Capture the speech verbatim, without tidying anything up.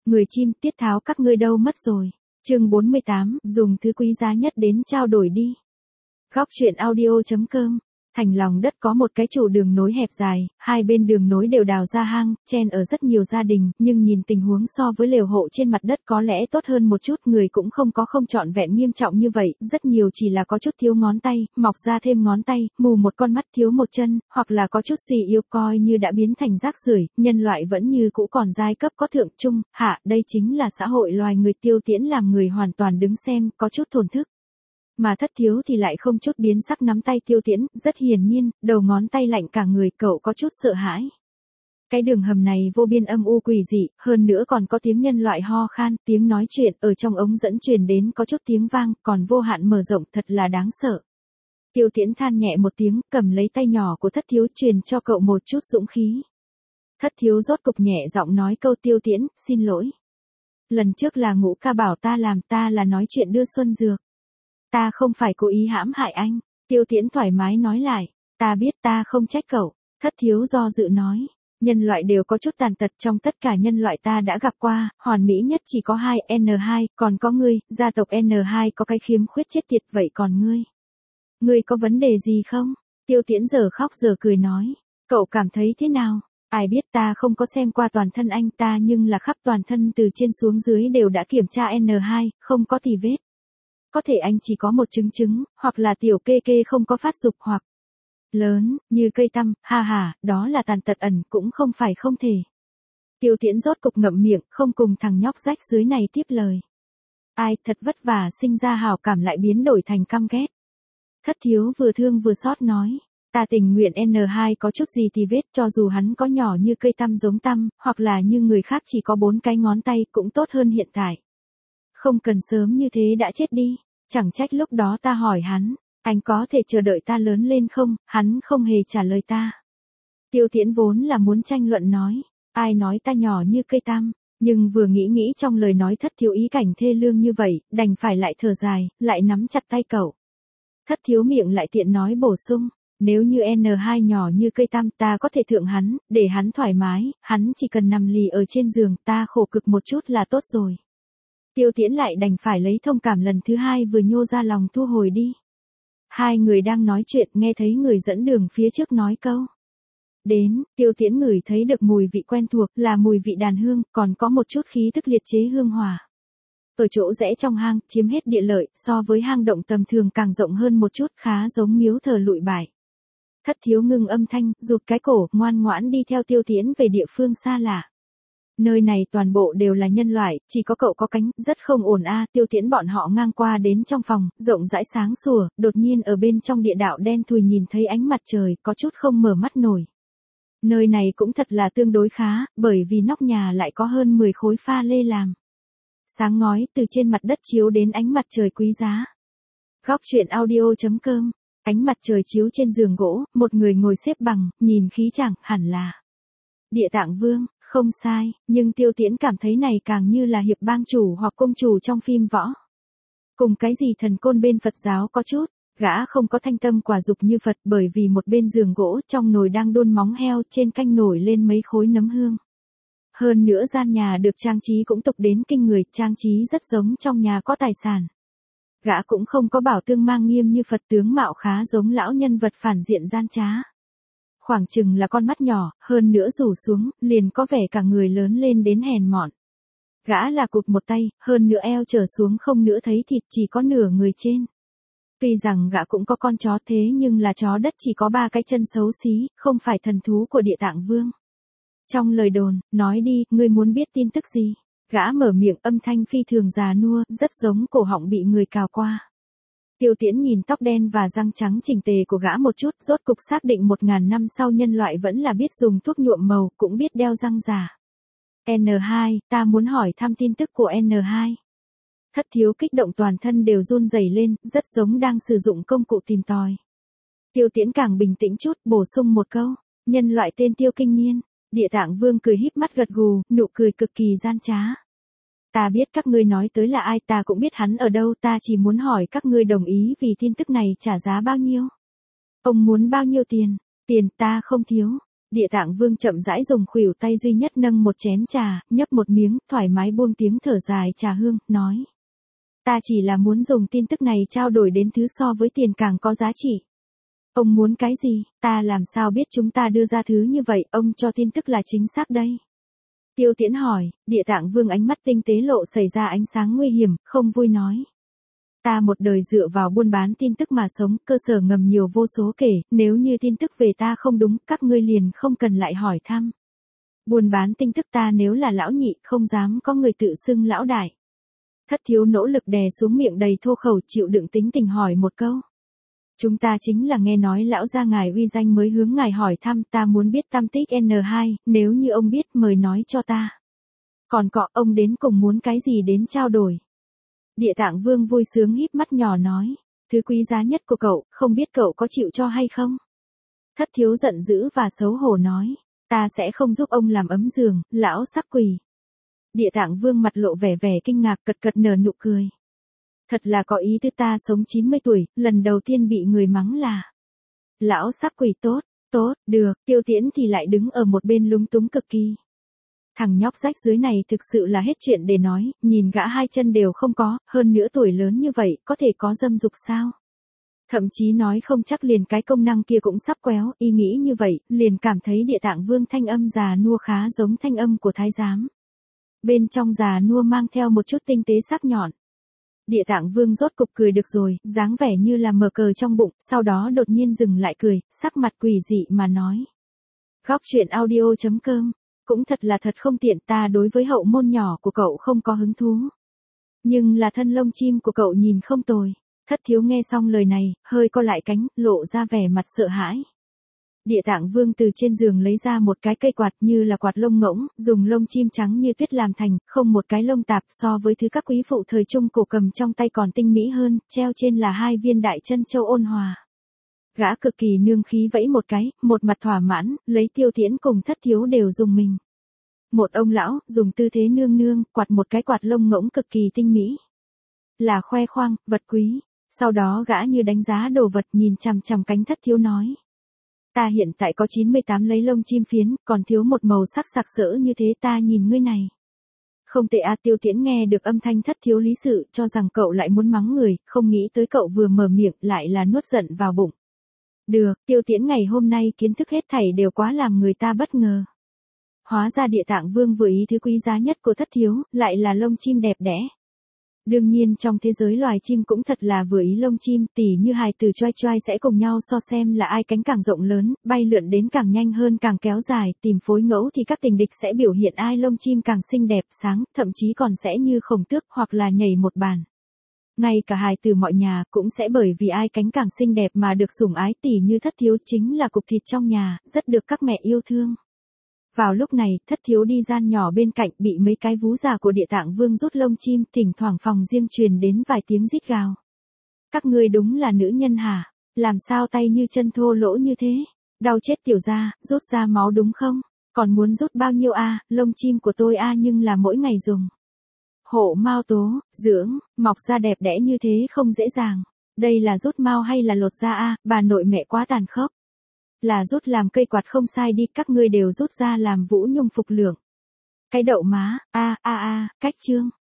Người chim, tiết tháo các ngươi đâu mất rồi. Chương bốn mươi tám, dùng thứ quý giá nhất đến trao đổi đi. Góc truyện audio.com. Thành lòng đất có một cái trụ đường nối hẹp dài, hai bên đường nối đều đào ra hang, chen ở rất nhiều gia đình, nhưng nhìn tình huống so với lều hộ trên mặt đất có lẽ tốt hơn một chút, người cũng không có không trọn vẹn nghiêm trọng như vậy, rất nhiều chỉ là có chút thiếu ngón tay, mọc ra thêm ngón tay, mù một con mắt thiếu một chân, hoặc là có chút suy yếu coi như đã biến thành rác rưởi, nhân loại vẫn như cũ còn giai cấp có thượng trung, hạ, đây chính là xã hội loài người. Tiêu Tiễn làm người hoàn toàn đứng xem, có chút thổn thức. Mà Thất Thiếu thì lại không chút biến sắc nắm tay Tiêu Tiễn, rất hiển nhiên, đầu ngón tay lạnh cả người, cậu có chút sợ hãi. Cái đường hầm này vô biên âm u quỷ dị, hơn nữa còn có tiếng nhân loại ho khan, tiếng nói chuyện ở trong ống dẫn truyền đến có chút tiếng vang, còn vô hạn mở rộng, thật là đáng sợ. Tiêu Tiễn than nhẹ một tiếng, cầm lấy tay nhỏ của Thất Thiếu truyền cho cậu một chút dũng khí. Thất Thiếu rốt cục nhẹ giọng nói câu: Tiêu Tiễn, xin lỗi. Lần trước là Ngũ ca bảo ta làm, ta là nói chuyện đưa xuân dược. Ta không phải cố ý hãm hại anh. Tiêu Tiễn thoải mái nói lại. Ta biết, ta không trách cậu. Thất Thiếu do dự nói. Nhân loại đều có chút tàn tật, trong tất cả nhân loại ta đã gặp qua, hoàn mỹ nhất chỉ có hai N hai, còn có ngươi, gia tộc N hai có cái khiếm khuyết chết tiệt, vậy còn ngươi? Ngươi có vấn đề gì không? Tiêu Tiễn giờ khóc giờ cười nói. Cậu cảm thấy thế nào? Ai biết, ta không có xem qua toàn thân anh ta, nhưng là khắp toàn thân từ trên xuống dưới đều đã kiểm tra N hai, không có tì vết. Có thể anh chỉ có một chứng chứng, hoặc là tiểu kê kê không có phát dục, hoặc lớn, như cây tăm, ha ha, đó là tàn tật ẩn, cũng không phải không thể. Tiêu Tiễn rốt cục ngậm miệng, không cùng thằng nhóc rách dưới này tiếp lời. Ai, thật vất vả sinh ra hảo cảm lại biến đổi thành căm ghét. Thất Thiếu vừa thương vừa xót nói. Ta tình nguyện N hai có chút gì thì vết, cho dù hắn có nhỏ như cây tăm giống tăm, hoặc là như người khác chỉ có bốn cái ngón tay, cũng tốt hơn hiện tại. Không cần sớm như thế đã chết đi. Chẳng trách lúc đó ta hỏi hắn, anh có thể chờ đợi ta lớn lên không, hắn không hề trả lời ta. Tiêu Tiễn vốn là muốn tranh luận nói, ai nói ta nhỏ như cây tăm, nhưng vừa nghĩ nghĩ trong lời nói Thất Thiếu ý cảnh thê lương như vậy, đành phải lại thở dài, lại nắm chặt tay cậu. Thất Thiếu miệng lại tiện nói bổ sung, nếu như N hai nhỏ như cây tăm ta có thể thượng hắn, để hắn thoải mái, hắn chỉ cần nằm lì ở trên giường, ta khổ cực một chút là tốt rồi. Tiêu Tiễn lại đành phải lấy thông cảm lần thứ hai vừa nhô ra lòng thu hồi đi. Hai người đang nói chuyện, nghe thấy người dẫn đường phía trước nói câu. Đến, Tiêu Tiễn ngửi thấy được mùi vị quen thuộc, là mùi vị đàn hương, còn có một chút khí thức liệt chế hương hỏa. Ở chỗ rẽ trong hang, chiếm hết địa lợi, so với hang động tầm thường càng rộng hơn một chút, khá giống miếu thờ lụi bại. Thất Thiếu ngưng âm thanh, rụt cái cổ, ngoan ngoãn đi theo Tiêu Tiễn về địa phương xa lạ. Nơi này toàn bộ đều là nhân loại, chỉ có cậu có cánh, rất không ổn a. Tiêu Tiễn bọn họ ngang qua đến trong phòng, rộng rãi sáng sủa, đột nhiên ở bên trong địa đạo đen thùi nhìn thấy ánh mặt trời, có chút không mở mắt nổi. Nơi này cũng thật là tương đối khá, bởi vì nóc nhà lại có hơn mười khối pha lê làm sáng ngói, từ trên mặt đất chiếu đến ánh mặt trời quý giá. Góc truyện audio.com. Ánh mặt trời chiếu trên giường gỗ, một người ngồi xếp bằng, nhìn khí chàng, hẳn là Địa Tạng Vương. Không sai, nhưng Tiêu Tiễn cảm thấy này càng như là hiệp bang chủ hoặc công chủ trong phim võ. Cùng cái gì thần côn bên Phật giáo có chút, gã không có thanh tâm quả dục như Phật, bởi vì một bên giường gỗ trong nồi đang đun móng heo, trên canh nổi lên mấy khối nấm hương. Hơn nữa gian nhà được trang trí cũng tục đến kinh người, trang trí rất giống trong nhà có tài sản. Gã cũng không có bảo tương mang nghiêm như Phật, tướng mạo khá giống lão nhân vật phản diện gian trá. Khoảng chừng là con mắt nhỏ, hơn nữa rủ xuống, liền có vẻ cả người lớn lên đến hèn mọn. Gã là cụt một tay, hơn nữa eo trở xuống không nữa thấy thịt, chỉ có nửa người trên. Tuy rằng gã cũng có con chó thế nhưng là chó đất chỉ có ba cái chân xấu xí, không phải thần thú của Địa Tạng Vương. Trong lời đồn, nói đi, ngươi muốn biết tin tức gì? Gã mở miệng, âm thanh phi thường già nua, rất giống cổ họng bị người cào qua. Tiêu Tiễn nhìn tóc đen và răng trắng chỉnh tề của gã một chút, rốt cục xác định một ngàn năm sau nhân loại vẫn là biết dùng thuốc nhuộm màu, cũng biết đeo răng giả. N hai, ta muốn hỏi thăm tin tức của N hai. Thất Thiếu kích động toàn thân đều run rẩy lên, rất giống đang sử dụng công cụ tìm tòi. Tiêu Tiễn càng bình tĩnh chút, bổ sung một câu, nhân loại tên Tiêu Kinh Niên. Địa Tạng Vương cười híp mắt gật gù, nụ cười cực kỳ gian trá. Ta biết các ngươi nói tới là ai, ta cũng biết hắn ở đâu, ta chỉ muốn hỏi các ngươi đồng ý vì tin tức này trả giá bao nhiêu. Ông muốn bao nhiêu tiền? Tiền ta không thiếu. Địa Tạng Vương chậm rãi dùng khuỷu tay duy nhất nâng một chén trà, nhấp một miếng, thoải mái buông tiếng thở dài trà hương, nói. Ta chỉ là muốn dùng tin tức này trao đổi đến thứ so với tiền càng có giá trị. Ông muốn cái gì, ta làm sao biết chúng ta đưa ra thứ như vậy, ông cho tin tức là chính xác đây. Tiêu Tiễn hỏi, Địa Tạng Vương ánh mắt tinh tế lộ xảy ra ánh sáng nguy hiểm, không vui nói. Ta một đời dựa vào buôn bán tin tức mà sống, cơ sở ngầm nhiều vô số kể, nếu như tin tức về ta không đúng, các ngươi liền không cần lại hỏi thăm. Buôn bán tin tức ta nếu là lão nhị, không dám có người tự xưng lão đại. Thất Thiếu nỗ lực đè xuống miệng đầy thô khẩu, chịu đựng tính tình hỏi một câu. Chúng ta chính là nghe nói lão gia ngài uy danh mới hướng ngài hỏi thăm, ta muốn biết tam tích N hai, nếu như ông biết mời nói cho ta. Còn cọ, ông đến cùng muốn cái gì đến trao đổi. Địa Tạng Vương vui sướng híp mắt nhỏ nói, thứ quý giá nhất của cậu, không biết cậu có chịu cho hay không? Thất Thiếu giận dữ và xấu hổ nói, ta sẽ không giúp ông làm ấm giường, lão sắc quỷ. Địa Tạng Vương mặt lộ vẻ vẻ kinh ngạc, cật cật nở nụ cười. Thật là có ý tứ, ta sống chín mươi tuổi, lần đầu tiên bị người mắng là lão sắc quỷ. Tốt, tốt, được. Tiêu Tiễn thì lại đứng ở một bên lúng túng cực kỳ. Thằng nhóc rách dưới này thực sự là hết chuyện để nói, nhìn gã hai chân đều không có, hơn nữa tuổi lớn như vậy, có thể có dâm dục sao? Thậm chí nói không chắc liền cái công năng kia cũng sắp quéo, y nghĩ như vậy, liền cảm thấy Địa Tạng Vương thanh âm già nua khá giống thanh âm của thái giám. Bên trong già nua mang theo một chút tinh tế sắc nhọn. Địa Tạng Vương rốt cục cười được rồi, dáng vẻ như là mở cờ trong bụng, sau đó đột nhiên dừng lại cười, sắc mặt quỷ dị mà nói. Góc truyện audio chấm com, cũng thật là thật không tiện, ta đối với hậu môn nhỏ của cậu không có hứng thú. Nhưng là thân lông chim của cậu nhìn không tồi. Thất Thiếu nghe xong lời này, hơi co lại cánh, lộ ra vẻ mặt sợ hãi. Địa Tạng Vương từ trên giường lấy ra một cái cây quạt như là quạt lông ngỗng, dùng lông chim trắng như tuyết làm thành, không một cái lông tạp, so với thứ các quý phụ thời trung cổ cầm trong tay còn tinh mỹ hơn, treo trên là hai viên đại chân châu ôn hòa. Gã cực kỳ nương khí vẫy một cái, một mặt thỏa mãn, lấy Tiêu Tiễn cùng Thất Thiếu đều dùng mình. Một ông lão, dùng tư thế nương nương, quạt một cái quạt lông ngỗng cực kỳ tinh mỹ. Là khoe khoang, vật quý. Sau đó gã như đánh giá đồ vật, nhìn chằm chằm cánh Thất Thiếu nói. Ta hiện tại có chín mươi tám lấy lông chim phiến, còn thiếu một màu sắc sặc sỡ như thế, ta nhìn ngươi này. Không tệ a. Tiêu Tiễn nghe được âm thanh Thất Thiếu lý sự, cho rằng cậu lại muốn mắng người, không nghĩ tới cậu vừa mở miệng lại là nuốt giận vào bụng. Được, Tiêu Tiễn ngày hôm nay kiến thức hết thảy đều quá làm người ta bất ngờ. Hóa ra Địa Tạng Vương vừa ý thứ quý giá nhất của Thất Thiếu, lại là lông chim đẹp đẽ. Đương nhiên trong thế giới loài chim cũng thật là vừa ý lông chim, tỉ như hài tử choai choai sẽ cùng nhau so xem là ai cánh càng rộng lớn, bay lượn đến càng nhanh hơn càng kéo dài, tìm phối ngẫu thì các tình địch sẽ biểu hiện ai lông chim càng xinh đẹp, sáng, thậm chí còn sẽ như khổng tước hoặc là nhảy một bàn. Ngay cả hài tử mọi nhà cũng sẽ bởi vì ai cánh càng xinh đẹp mà được sủng ái, tỉ như Thất Thiếu chính là cục thịt trong nhà, rất được các mẹ yêu thương. Vào lúc này, Thất Thiếu đi gian nhỏ bên cạnh, bị mấy cái vú già của Địa Tạng Vương rút lông chim, thỉnh thoảng phòng riêng truyền đến vài tiếng rít gào. Các ngươi đúng là nữ nhân hả? Làm sao tay như chân thô lỗ như thế? Đau chết tiểu gia, rút ra máu đúng không? Còn muốn rút bao nhiêu a? Lông chim của tôi a nhưng là mỗi ngày dùng. Hộ mao tố, dưỡng, mọc ra đẹp đẽ như thế không dễ dàng. Đây là rút mao hay là lột da a? Bà nội mẹ quá tàn khốc. Là rút làm cây quạt không sai đi, các ngươi đều rút ra làm Vũ Nhung phục lượng. Cái đậu má, a a a, cách chương.